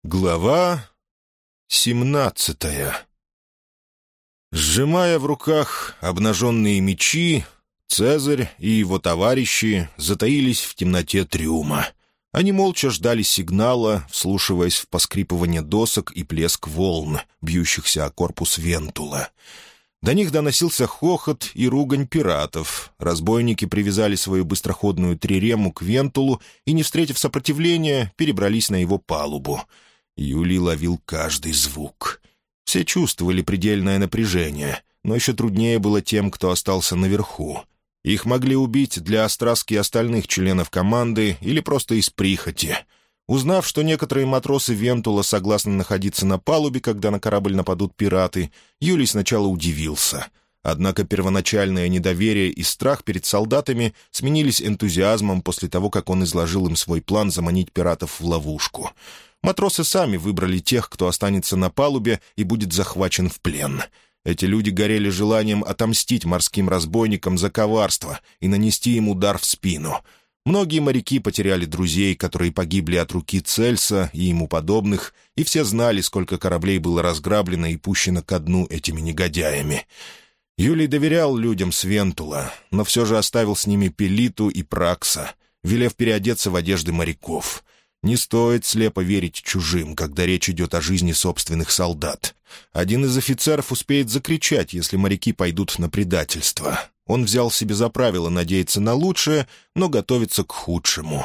Глава 17. Сжимая в руках обнаженные мечи, Цезарь и его товарищи затаились в темноте трюма. Они молча ждали сигнала, вслушиваясь в поскрипывание досок и плеск волн, бьющихся о корпус Вентула. До них доносился хохот и ругань пиратов. Разбойники привязали свою быстроходную трирему к Вентулу и, не встретив сопротивления, перебрались на его палубу. Юлий ловил каждый звук. Все чувствовали предельное напряжение, но еще труднее было тем, кто остался наверху. Их могли убить для остраски остальных членов команды или просто из прихоти. Узнав, что некоторые матросы Вентула согласны находиться на палубе, когда на корабль нападут пираты, Юлий сначала удивился. Однако первоначальное недоверие и страх перед солдатами сменились энтузиазмом после того, как он изложил им свой план заманить пиратов в ловушку. Матросы сами выбрали тех, кто останется на палубе и будет захвачен в плен. Эти люди горели желанием отомстить морским разбойникам за коварство и нанести им удар в спину. Многие моряки потеряли друзей, которые погибли от руки Цельса и ему подобных, и все знали, сколько кораблей было разграблено и пущено ко дну этими негодяями. Юлий доверял людям с Вентула, но все же оставил с ними Пелиту и Пракса, велев переодеться в одежды моряков. Не стоит слепо верить чужим, когда речь идет о жизни собственных солдат. Один из офицеров успеет закричать, если моряки пойдут на предательство. Он взял себе за правило надеяться на лучшее, но готовиться к худшему.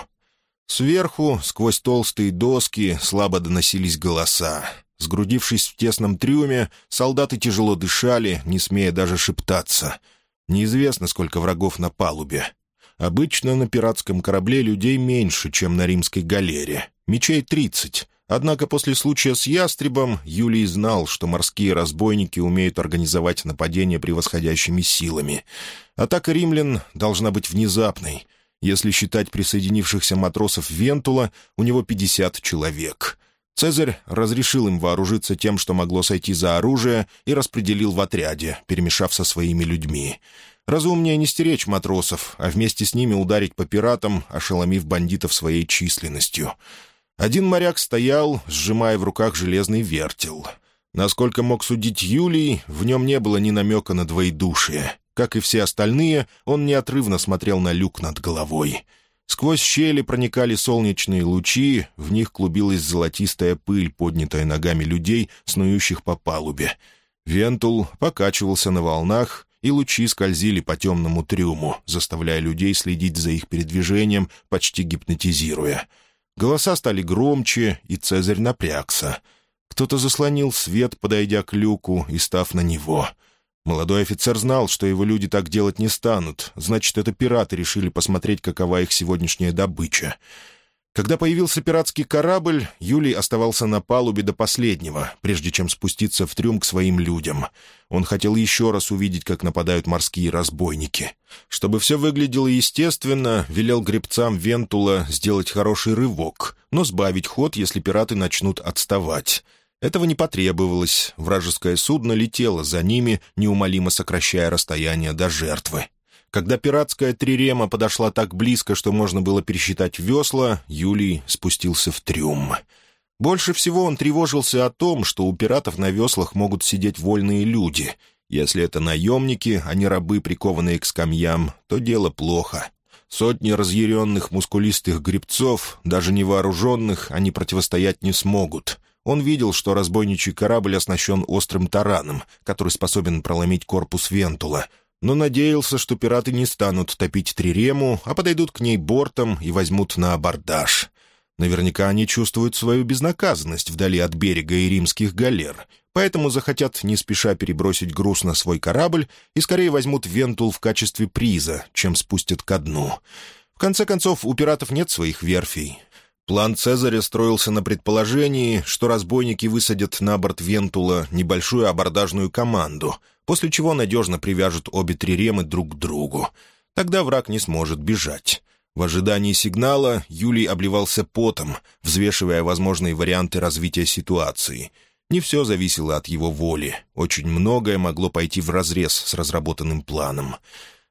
Сверху, сквозь толстые доски, слабо доносились голоса. Сгрудившись в тесном трюме, солдаты тяжело дышали, не смея даже шептаться. Неизвестно, сколько врагов на палубе. Обычно на пиратском корабле людей меньше, чем на римской галере. Мечей 30. Однако после случая с Ястребом Юлий знал, что морские разбойники умеют организовать нападение превосходящими силами. Атака римлян должна быть внезапной. Если считать присоединившихся матросов Вентула, у него 50 человек. Цезарь разрешил им вооружиться тем, что могло сойти за оружие, и распределил в отряде, перемешав со своими людьми. Разумнее не стеречь матросов, а вместе с ними ударить по пиратам, ошеломив бандитов своей численностью. Один моряк стоял, сжимая в руках железный вертел. Насколько мог судить Юлий, в нем не было ни намека на двоедушие. Как и все остальные, он неотрывно смотрел на люк над головой. Сквозь щели проникали солнечные лучи, в них клубилась золотистая пыль, поднятая ногами людей, снующих по палубе. Вентул покачивался на волнах, и лучи скользили по темному трюму, заставляя людей следить за их передвижением, почти гипнотизируя. Голоса стали громче, и Цезарь напрягся. Кто-то заслонил свет, подойдя к люку и став на него. Молодой офицер знал, что его люди так делать не станут, значит, это пираты решили посмотреть, какова их сегодняшняя добыча. Когда появился пиратский корабль, Юлий оставался на палубе до последнего, прежде чем спуститься в трюм к своим людям. Он хотел еще раз увидеть, как нападают морские разбойники. Чтобы все выглядело естественно, велел гребцам Вентула сделать хороший рывок, но сбавить ход, если пираты начнут отставать. Этого не потребовалось, вражеское судно летело за ними, неумолимо сокращая расстояние до жертвы. Когда пиратская трирема подошла так близко, что можно было пересчитать весла, Юлий спустился в трюм. Больше всего он тревожился о том, что у пиратов на веслах могут сидеть вольные люди. Если это наемники, а не рабы, прикованные к скамьям, то дело плохо. Сотни разъяренных мускулистых гребцов, даже невооруженных, они противостоять не смогут. Он видел, что разбойничий корабль оснащен острым тараном, который способен проломить корпус Вентула, но надеялся, что пираты не станут топить трирему, а подойдут к ней бортом и возьмут на абордаж. Наверняка они чувствуют свою безнаказанность вдали от берега и римских галер, поэтому захотят не спеша перебросить груз на свой корабль и скорее возьмут Вентул в качестве приза, чем спустят ко дну. В конце концов, у пиратов нет своих верфей. План Цезаря строился на предположении, что разбойники высадят на борт Вентула небольшую абордажную команду, после чего надежно привяжут обе триремы друг к другу. Тогда враг не сможет бежать. В ожидании сигнала Юлий обливался потом, взвешивая возможные варианты развития ситуации. Не все зависело от его воли. Очень многое могло пойти вразрез с разработанным планом.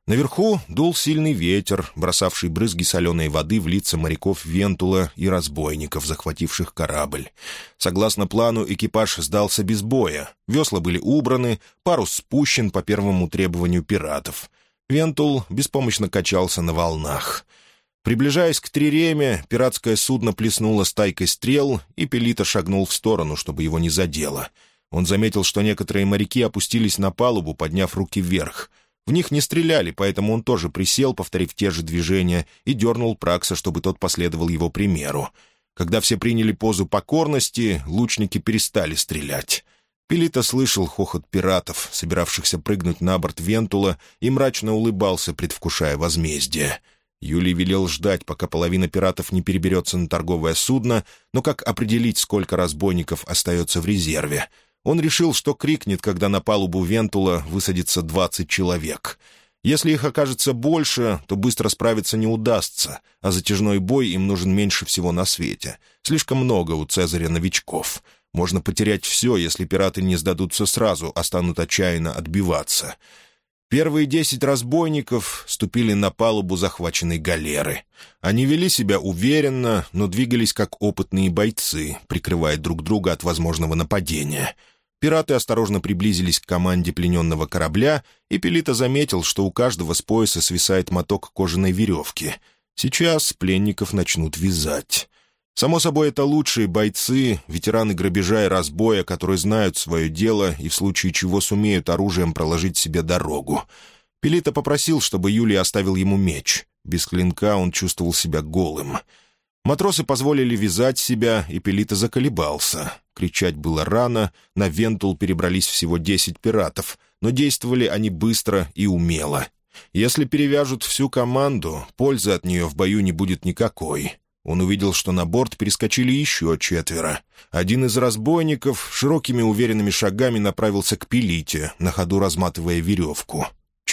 Наверху дул сильный ветер, бросавший брызги соленой воды в лица моряков Вентула и разбойников, захвативших корабль. Согласно плану, экипаж сдался без боя. Весла были убраны, парус спущен по первому требованию пиратов. Вентул беспомощно качался на волнах. Приближаясь к триреме, пиратское судно плеснуло стайкой стрел, и Пелита шагнул в сторону, чтобы его не задело. Он заметил, что некоторые моряки опустились на палубу, подняв руки вверх. В них не стреляли, поэтому он тоже присел, повторив те же движения, и дернул Пракса, чтобы тот последовал его примеру. Когда все приняли позу покорности, лучники перестали стрелять. Пелита слышал хохот пиратов, собиравшихся прыгнуть на борт Вентула, и мрачно улыбался, предвкушая возмездие. Юлий велел ждать, пока половина пиратов не переберется на торговое судно, но как определить, сколько разбойников остается в резерве? Он решил, что крикнет, когда на палубу Вентула высадится 20 человек. Если их окажется больше, то быстро справиться не удастся, а затяжной бой им нужен меньше всего на свете. Слишком много у Цезаря новичков. Можно потерять все, если пираты не сдадутся сразу, а станут отчаянно отбиваться. Первые 10 разбойников ступили на палубу захваченной галеры. Они вели себя уверенно, но двигались как опытные бойцы, прикрывая друг друга от возможного нападения. Пираты осторожно приблизились к команде плененного корабля, и Пелита заметил, что у каждого с пояса свисает моток кожаной веревки. Сейчас пленников начнут вязать. Само собой, это лучшие бойцы, ветераны грабежа и разбоя, которые знают свое дело и в случае чего сумеют оружием проложить себе дорогу. Пелита попросил, чтобы Юлий оставил ему меч. Без клинка он чувствовал себя голым. Матросы позволили вязать себя, и Пелита заколебался. Кричать было рано, на Вентул перебрались всего 10 пиратов, но действовали они быстро и умело. Если перевяжут всю команду, пользы от нее в бою не будет никакой. Он увидел, что на борт перескочили еще 4. Один из разбойников широкими уверенными шагами направился к Пелите, на ходу разматывая веревку.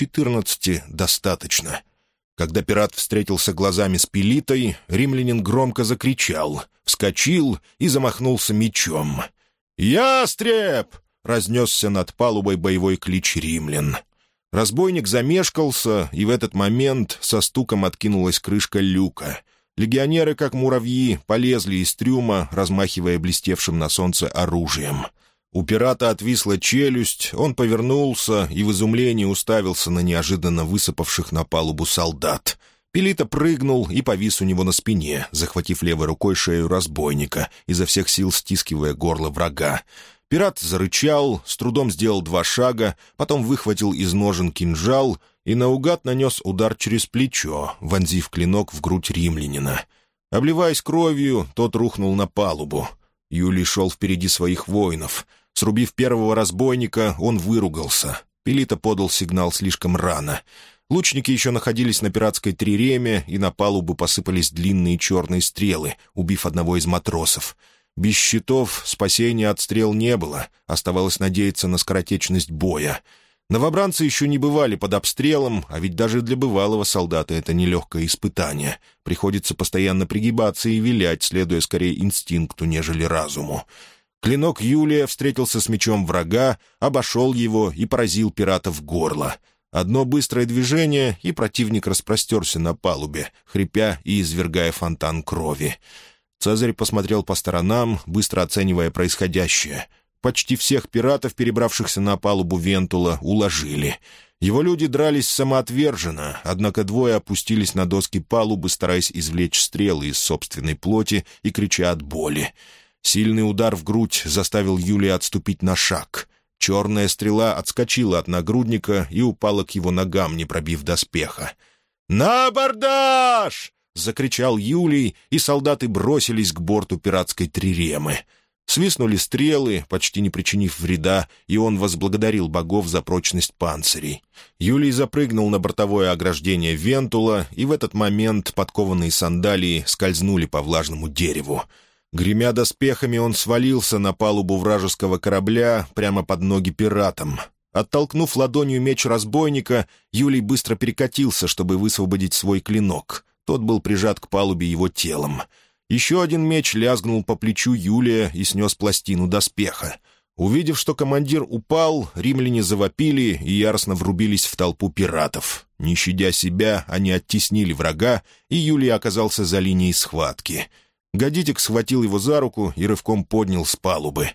14 достаточно. Когда пират встретился глазами с Пелитой, римлянин громко закричал, вскочил и замахнулся мечом. «Ястреб!» — разнесся над палубой боевой клич римлян. Разбойник замешкался, и в этот момент со стуком откинулась крышка люка. Легионеры, как муравьи, полезли из трюма, размахивая блестевшим на солнце оружием. У пирата отвисла челюсть, он повернулся и в изумлении уставился на неожиданно высыпавших на палубу солдат. Пелита прыгнул и повис у него на спине, захватив левой рукой шею разбойника, изо всех сил стискивая горло врага. Пират зарычал, с трудом сделал 2 шага, потом выхватил из ножен кинжал и наугад нанес удар через плечо, вонзив клинок в грудь римлянина. Обливаясь кровью, тот рухнул на палубу. Юлий шел впереди своих воинов. Срубив первого разбойника, он выругался. Пелита подал сигнал слишком рано. Лучники еще находились на пиратской триреме, и на палубу посыпались длинные черные стрелы, убив одного из матросов. Без щитов спасения от стрел не было, оставалось надеяться на скоротечность боя. Новобранцы еще не бывали под обстрелом, а ведь даже для бывалого солдата это нелегкое испытание. Приходится постоянно пригибаться и вилять, следуя скорее инстинкту, нежели разуму. Клинок Юлия встретился с мечом врага, обошел его и поразил пирата в горло. Одно быстрое движение, и противник распростерся на палубе, хрипя и извергая фонтан крови. Цезарь посмотрел по сторонам, быстро оценивая происходящее. Почти всех пиратов, перебравшихся на палубу Вентула, уложили. Его люди дрались самоотверженно, однако 2 опустились на доски палубы, стараясь извлечь стрелы из собственной плоти и крича от боли. Сильный удар в грудь заставил Юлия отступить на шаг. Черная стрела отскочила от нагрудника и упала к его ногам, не пробив доспеха. «На абордаж!» — закричал Юлий, и солдаты бросились к борту пиратской триремы. Свистнули стрелы, почти не причинив вреда, и он возблагодарил богов за прочность панцирей. Юлий запрыгнул на бортовое ограждение Вентула, и в этот момент подкованные сандалии скользнули по влажному дереву. Гремя доспехами, он свалился на палубу вражеского корабля прямо под ноги пиратам. Оттолкнув ладонью меч разбойника, Юлий быстро перекатился, чтобы высвободить свой клинок. Тот был прижат к палубе его телом. Еще один меч лязгнул по плечу Юлия и снес пластину доспеха. Увидев, что командир упал, римляне завопили и яростно врубились в толпу пиратов. Не щадя себя, они оттеснили врага, и Юлий оказался за линией схватки. Гадитик схватил его за руку и рывком поднял с палубы.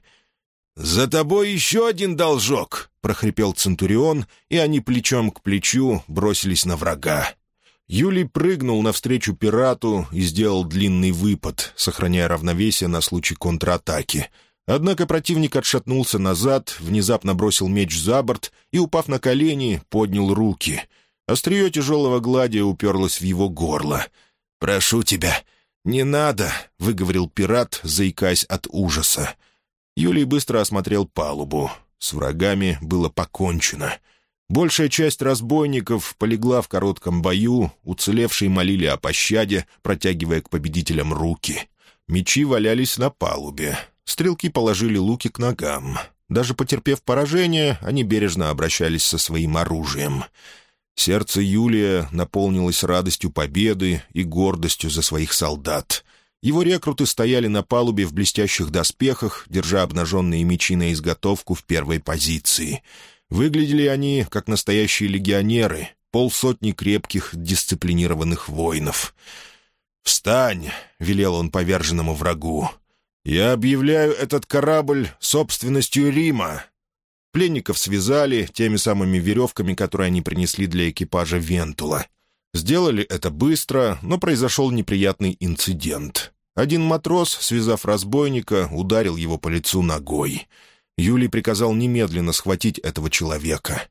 «За тобой еще один должок!» — прохрипел Центурион, и они плечом к плечу бросились на врага. Юлий прыгнул навстречу пирату и сделал длинный выпад, сохраняя равновесие на случай контратаки. Однако противник отшатнулся назад, внезапно бросил меч за борт и, упав на колени, поднял руки. Острие тяжелого гладия уперлось в его горло. «Прошу тебя, не надо!» — выговорил пират, заикаясь от ужаса. Юлий быстро осмотрел палубу. С врагами было покончено. Большая часть разбойников полегла в коротком бою, уцелевшие молили о пощаде, протягивая к победителям руки. Мечи валялись на палубе. Стрелки положили луки к ногам. Даже потерпев поражение, они бережно обращались со своим оружием. Сердце Юлия наполнилось радостью победы и гордостью за своих солдат. Его рекруты стояли на палубе в блестящих доспехах, держа обнаженные мечи на изготовку в первой позиции. Выглядели они, как настоящие легионеры, 50 крепких, дисциплинированных воинов. «Встань!» — велел он поверженному врагу. «Я объявляю этот корабль собственностью Рима». Пленников связали теми самыми веревками, которые они принесли для экипажа Вентула. Сделали это быстро, но произошел неприятный инцидент. Один матрос, связав разбойника, ударил его по лицу ногой. Юлий приказал немедленно схватить этого человека.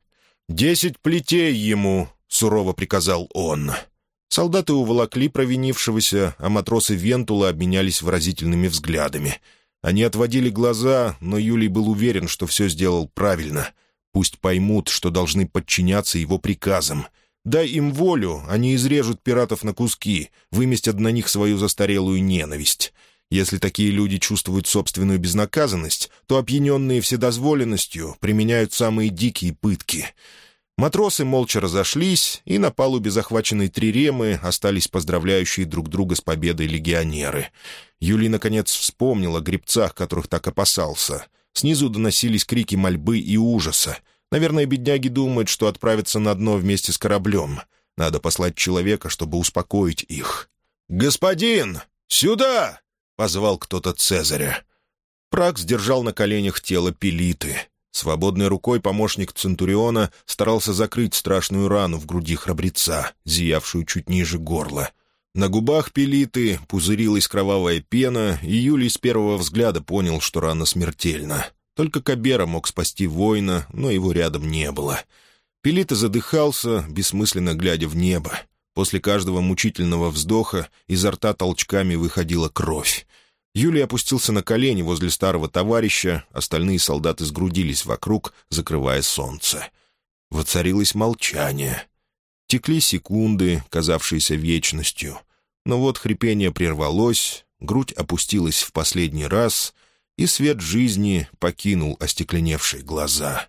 10 плетей ему!» — сурово приказал он. Солдаты уволокли провинившегося, а матросы Вентула обменялись выразительными взглядами. Они отводили глаза, но Юлий был уверен, что все сделал правильно. Пусть поймут, что должны подчиняться его приказам. Дай им волю, они изрежут пиратов на куски, выместят на них свою застарелую ненависть. Если такие люди чувствуют собственную безнаказанность, то, опьяненные вседозволенностью, применяют самые дикие пытки. Матросы молча разошлись, и на палубе захваченной триремы остались поздравляющие друг друга с победой легионеры. Юлий, наконец, вспомнил о гребцах, которых так опасался. Снизу доносились крики мольбы и ужаса. Наверное, бедняги думают, что отправятся на дно вместе с кораблем. Надо послать человека, чтобы успокоить их. «Господин, сюда!» — позвал кто-то Цезаря. Пракс держал на коленях тело Пелиты. Свободной рукой помощник Центуриона старался закрыть страшную рану в груди храбреца, зиявшую чуть ниже горла. На губах Пелиты пузырилась кровавая пена, и Юлий с первого взгляда понял, что рана смертельна. Только Кабера мог спасти воина, но его рядом не было. Пелита задыхался, бессмысленно глядя в небо. После каждого мучительного вздоха изо рта толчками выходила кровь. Юлий опустился на колени возле старого товарища, остальные солдаты сгрудились вокруг, закрывая солнце. Воцарилось молчание. Текли секунды, казавшиеся вечностью. Но вот хрипение прервалось, грудь опустилась в последний раз, и свет жизни покинул остекленевшие глаза.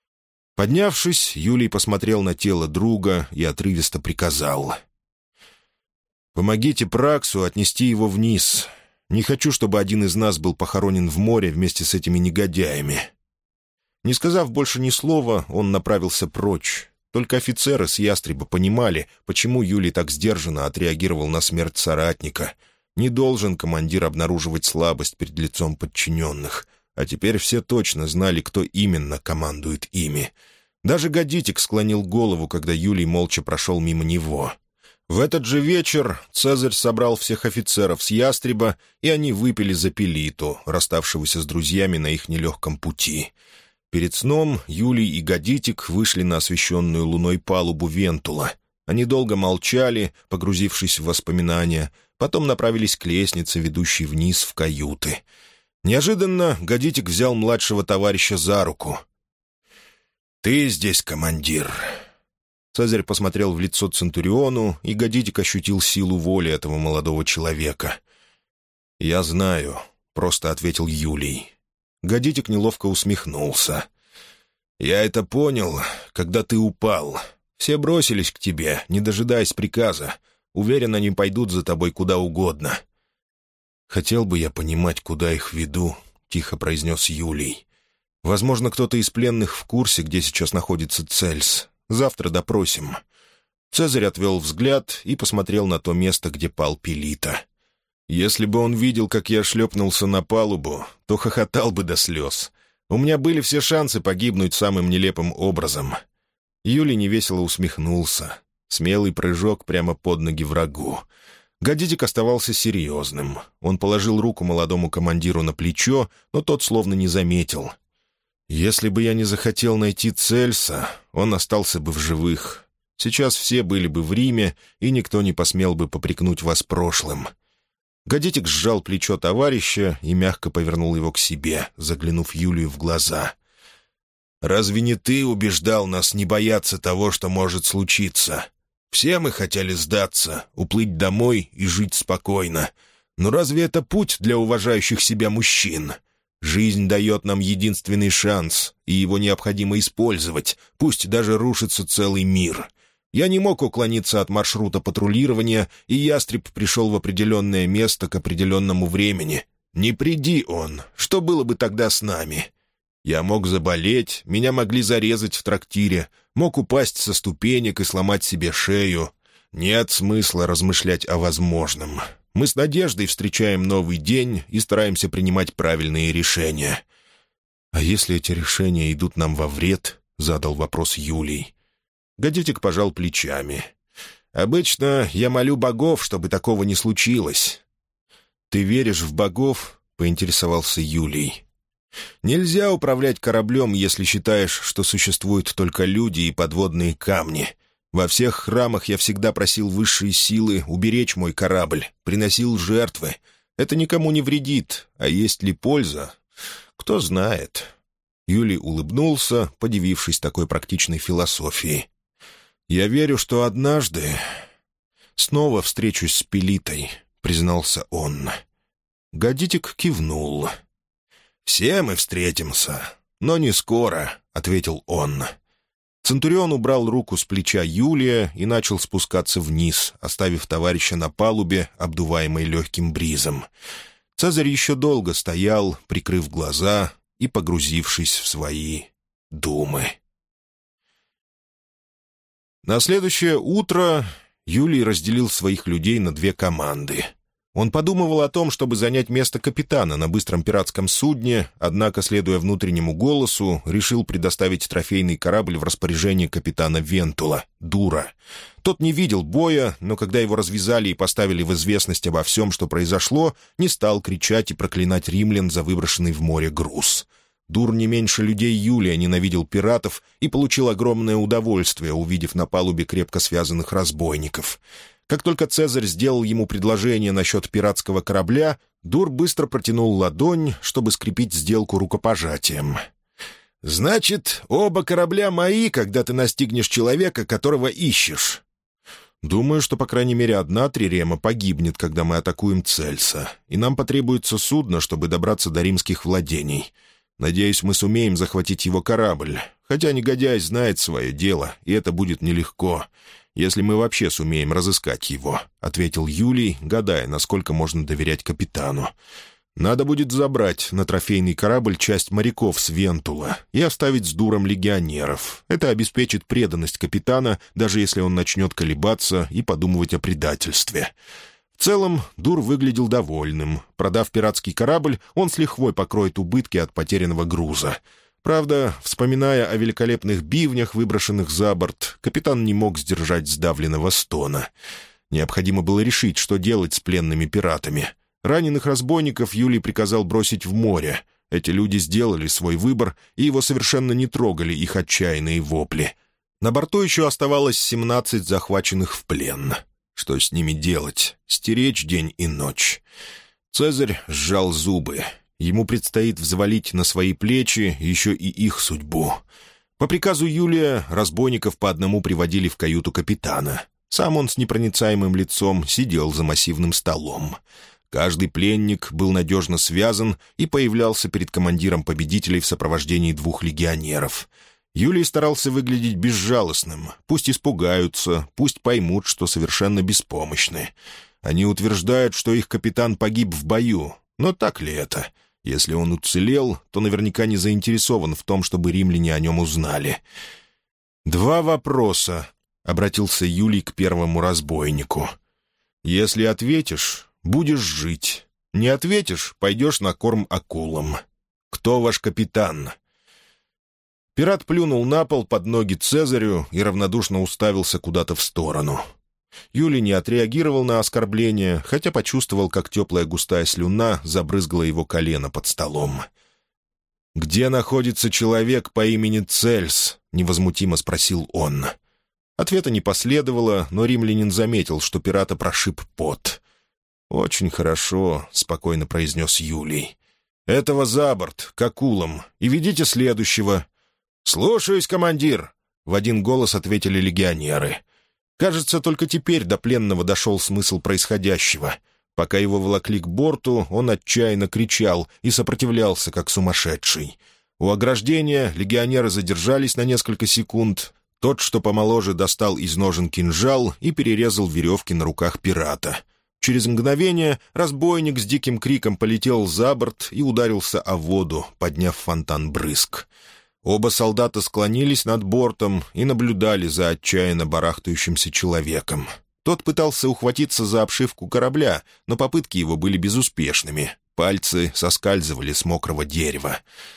Поднявшись, Юлий посмотрел на тело друга и отрывисто приказал: «Помогите Праксу отнести его вниз. Не хочу, чтобы один из нас был похоронен в море вместе с этими негодяями». Не сказав больше ни слова, он направился прочь. Только офицеры с ястреба понимали, почему Юлий так сдержанно отреагировал на смерть соратника. Не должен командир обнаруживать слабость перед лицом подчиненных. А теперь все точно знали, кто именно командует ими. Даже Гадитик склонил голову, когда Юлий молча прошел мимо него. В этот же вечер Цезарь собрал всех офицеров с ястреба, и они выпили за Пелиту, расставшегося с друзьями на их нелегком пути. Перед сном Юлий и Гадитик вышли на освещенную луной палубу Вентула. Они долго молчали, погрузившись в воспоминания, потом направились к лестнице, ведущей вниз в каюты. Неожиданно Гадитик взял младшего товарища за руку. «Ты здесь, командир». Цезарь посмотрел в лицо Центуриону, и Гадитик ощутил силу воли этого молодого человека. «Я знаю», — просто ответил Юлий. Гадитик неловко усмехнулся. «Я это понял, когда ты упал. Все бросились к тебе, не дожидаясь приказа. Уверен, они пойдут за тобой куда угодно». «Хотел бы я понимать, куда их веду», — тихо произнес Юлий. Возможно, кто-то из пленных в курсе, где сейчас находится Цельс. Завтра допросим». Цезарь отвел взгляд и посмотрел на то место, где пал Пелита. «Если бы он видел, как я шлепнулся на палубу, то хохотал бы до слез. У меня были все шансы погибнуть самым нелепым образом». Юлий невесело усмехнулся. Смелый прыжок прямо под ноги врагу. Гадидик оставался серьезным. Он положил руку молодому командиру на плечо, но тот словно не заметил. «Если бы я не захотел найти Цельса, он остался бы в живых. Сейчас все были бы в Риме, и никто не посмел бы попрекнуть вас прошлым». Гадитик сжал плечо товарища и мягко повернул его к себе, заглянув Юлию в глаза. «Разве не ты убеждал нас не бояться того, что может случиться? Все мы хотели сдаться, уплыть домой и жить спокойно. Но разве это путь для уважающих себя мужчин? Жизнь дает нам единственный шанс, и его необходимо использовать, пусть даже рушится целый мир». Я не мог уклониться от маршрута патрулирования, и ястреб пришел в определенное место к определенному времени. Не приди он, что было бы тогда с нами? Я мог заболеть, меня могли зарезать в трактире, мог упасть со ступенек и сломать себе шею. Нет смысла размышлять о возможном. Мы с надеждой встречаем новый день и стараемся принимать правильные решения. «А если эти решения идут нам во вред?» — задал вопрос Юлий. Гадитик пожал плечами. «Обычно я молю богов, чтобы такого не случилось». «Ты веришь в богов?» — поинтересовался Юлий. «Нельзя управлять кораблем, если считаешь, что существуют только люди и подводные камни. Во всех храмах я всегда просил высшие силы уберечь мой корабль, приносил жертвы. Это никому не вредит, а есть ли польза? Кто знает». Юлий улыбнулся, подивившись такой практичной философии. «Я верю, что однажды снова встречусь с Пелитой», — признался он. Гадитик кивнул. «Все мы встретимся, но не скоро», — ответил он. Центурион убрал руку с плеча Юлия и начал спускаться вниз, оставив товарища на палубе, обдуваемой легким бризом. Цезарь еще долго стоял, прикрыв глаза и погрузившись в свои думы. На следующее утро Юлий разделил своих людей на две команды. Он подумывал о том, чтобы занять место капитана на быстром пиратском судне, однако, следуя внутреннему голосу, решил предоставить трофейный корабль в распоряжение капитана Вентула, Дура. Тот не видел боя, но когда его развязали и поставили в известность обо всем, что произошло, не стал кричать и проклинать римлян за выброшенный в море груз. Дур не меньше людей Юлия ненавидел пиратов и получил огромное удовольствие, увидев на палубе крепко связанных разбойников. Как только Цезарь сделал ему предложение насчет пиратского корабля, Дур быстро протянул ладонь, чтобы скрепить сделку рукопожатием. «Значит, оба корабля мои, когда ты настигнешь человека, которого ищешь?» «Думаю, что, по крайней мере, одна трирема погибнет, когда мы атакуем Цельса, и нам потребуется судно, чтобы добраться до римских владений. Надеюсь, мы сумеем захватить его корабль, хотя негодяй знает свое дело, и это будет нелегко, если мы вообще сумеем разыскать его», — ответил Юлий, гадая, насколько можно доверять капитану. «Надо будет забрать на трофейный корабль часть моряков с Вентула и оставить с Дуром легионеров. Это обеспечит преданность капитана, даже если он начнет колебаться и подумывать о предательстве». В целом, Дур выглядел довольным. Продав пиратский корабль, он с лихвой покроет убытки от потерянного груза. Правда, вспоминая о великолепных бивнях, выброшенных за борт, капитан не мог сдержать сдавленного стона. Необходимо было решить, что делать с пленными пиратами. Раненых разбойников Юлий приказал бросить в море. Эти люди сделали свой выбор, и его совершенно не трогали их отчаянные вопли. На борту еще оставалось 17 захваченных в плен. Что с ними делать? Стеречь день и ночь. Цезарь сжал зубы. Ему предстоит взвалить на свои плечи еще и их судьбу. По приказу Юлия разбойников по одному приводили в каюту капитана. Сам он с непроницаемым лицом сидел за массивным столом. Каждый пленник был надежно связан и появлялся перед командиром победителей в сопровождении 2 легионеров. Юлий старался выглядеть безжалостным. Пусть испугаются, пусть поймут, что совершенно беспомощны. Они утверждают, что их капитан погиб в бою. Но так ли это? Если он уцелел, то наверняка не заинтересован в том, чтобы римляне о нем узнали. «Два вопроса», — обратился Юлий к первому разбойнику. «Если ответишь, будешь жить. Не ответишь, пойдешь на корм акулам. Кто ваш капитан?» Пират плюнул на пол под ноги Цезарю и равнодушно уставился куда-то в сторону. Юлий не отреагировал на оскорбление, хотя почувствовал, как теплая густая слюна забрызгала его колено под столом. «Где находится человек по имени Цельс?» — невозмутимо спросил он. Ответа не последовало, но римлянин заметил, что пирата прошиб пот. «Очень хорошо», — спокойно произнес Юлий. «Этого за борт, к акулам, и ведите следующего». «Слушаюсь, командир», — в один голос ответили легионеры. Кажется, только теперь до пленного дошел смысл происходящего. Пока его волокли к борту, он отчаянно кричал и сопротивлялся, как сумасшедший. У ограждения легионеры задержались на несколько секунд. Тот, что помоложе, достал из ножен кинжал и перерезал веревки на руках пирата. Через мгновение разбойник с диким криком полетел за борт и ударился о воду, подняв фонтан брызг. Оба солдата склонились над бортом и наблюдали за отчаянно барахтающимся человеком. Тот пытался ухватиться за обшивку корабля, но попытки его были безуспешными. Пальцы соскальзывали с мокрого дерева.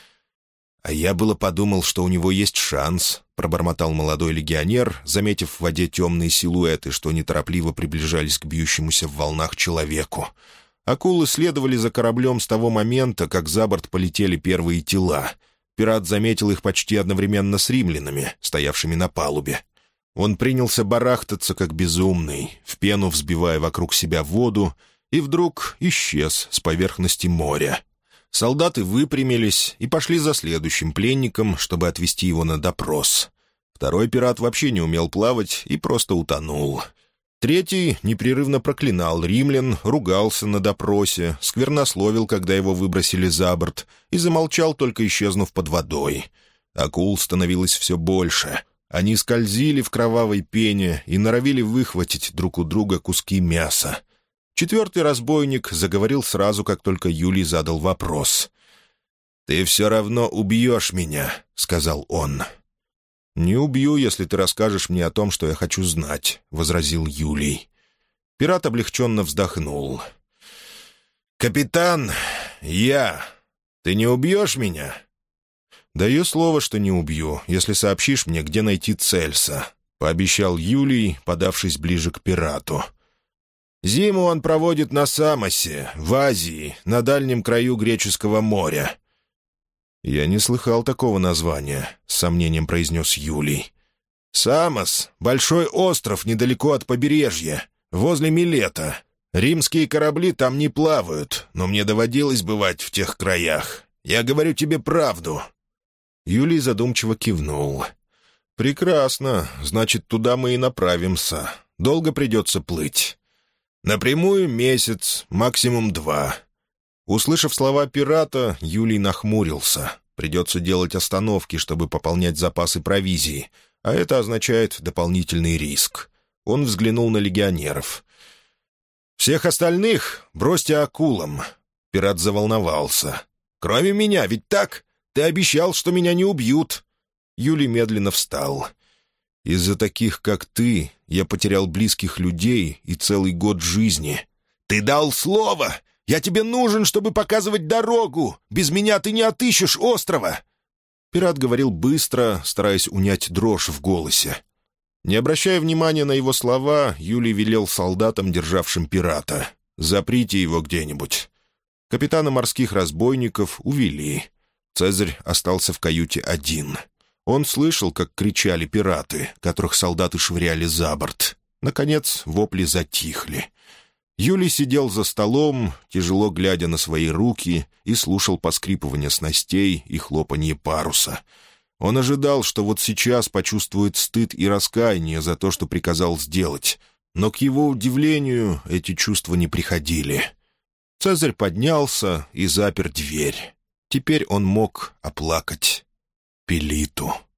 «А я было подумал, что у него есть шанс», — пробормотал молодой легионер, заметив в воде темные силуэты, что неторопливо приближались к бьющемуся в волнах человеку. Акулы следовали за кораблем с того момента, как за борт полетели первые тела. Пират заметил их почти одновременно с римлянами, стоявшими на палубе. Он принялся барахтаться, как безумный, в пену взбивая вокруг себя воду, и вдруг исчез с поверхности моря. Солдаты выпрямились и пошли за следующим пленником, чтобы отвезти его на допрос. Второй пират вообще не умел плавать и просто утонул. Третий непрерывно проклинал римлян, ругался на допросе, сквернословил, когда его выбросили за борт, и замолчал, только исчезнув под водой. Акул становилось все больше. Они скользили в кровавой пене и норовили выхватить друг у друга куски мяса. Четвертый разбойник заговорил сразу, как только Юлий задал вопрос. «Ты все равно убьешь меня», — сказал он. «Не убью, если ты расскажешь мне о том, что я хочу знать», — возразил Юлий. Пират облегченно вздохнул. «Капитан, я. Ты не убьешь меня?» «Даю слово, что не убью, если сообщишь мне, где найти Цельса», — пообещал Юлий, подавшись ближе к пирату. «Зиму он проводит на Самосе, в Азии, на дальнем краю Греческого моря». «Я не слыхал такого названия», — с сомнением произнес Юлий. «Самос — большой остров недалеко от побережья, возле Милета. Римские корабли там не плавают, но мне доводилось бывать в тех краях. Я говорю тебе правду». Юлий задумчиво кивнул. «Прекрасно. Значит, туда мы и направимся. Долго придется плыть?» «Напрямую месяц, максимум 2». Услышав слова пирата, Юлий нахмурился. Придется делать остановки, чтобы пополнять запасы провизии, а это означает дополнительный риск. Он взглянул на легионеров. «Всех остальных бросьте акулам». Пират заволновался. «Кроме меня, ведь так? Ты обещал, что меня не убьют». Юлий медленно встал. «Из-за таких, как ты, я потерял близких людей и целый год жизни». «Ты дал слово! Я тебе нужен, чтобы показывать дорогу! Без меня ты не отыщешь острова!» Пират говорил быстро, стараясь унять дрожь в голосе. Не обращая внимания на его слова, Юлий велел солдатам, державшим пирата: «Заприте его где-нибудь». Капитана морских разбойников увели. Цезарь остался в каюте один. Он слышал, как кричали пираты, которых солдаты швыряли за борт. Наконец вопли затихли. Юлий сидел за столом, тяжело глядя на свои руки, и слушал поскрипывание снастей и хлопанье паруса. Он ожидал, что вот сейчас почувствует стыд и раскаяние за то, что приказал сделать, но, к его удивлению, эти чувства не приходили. Цезарь поднялся и запер дверь. Теперь он мог оплакать Пелиту.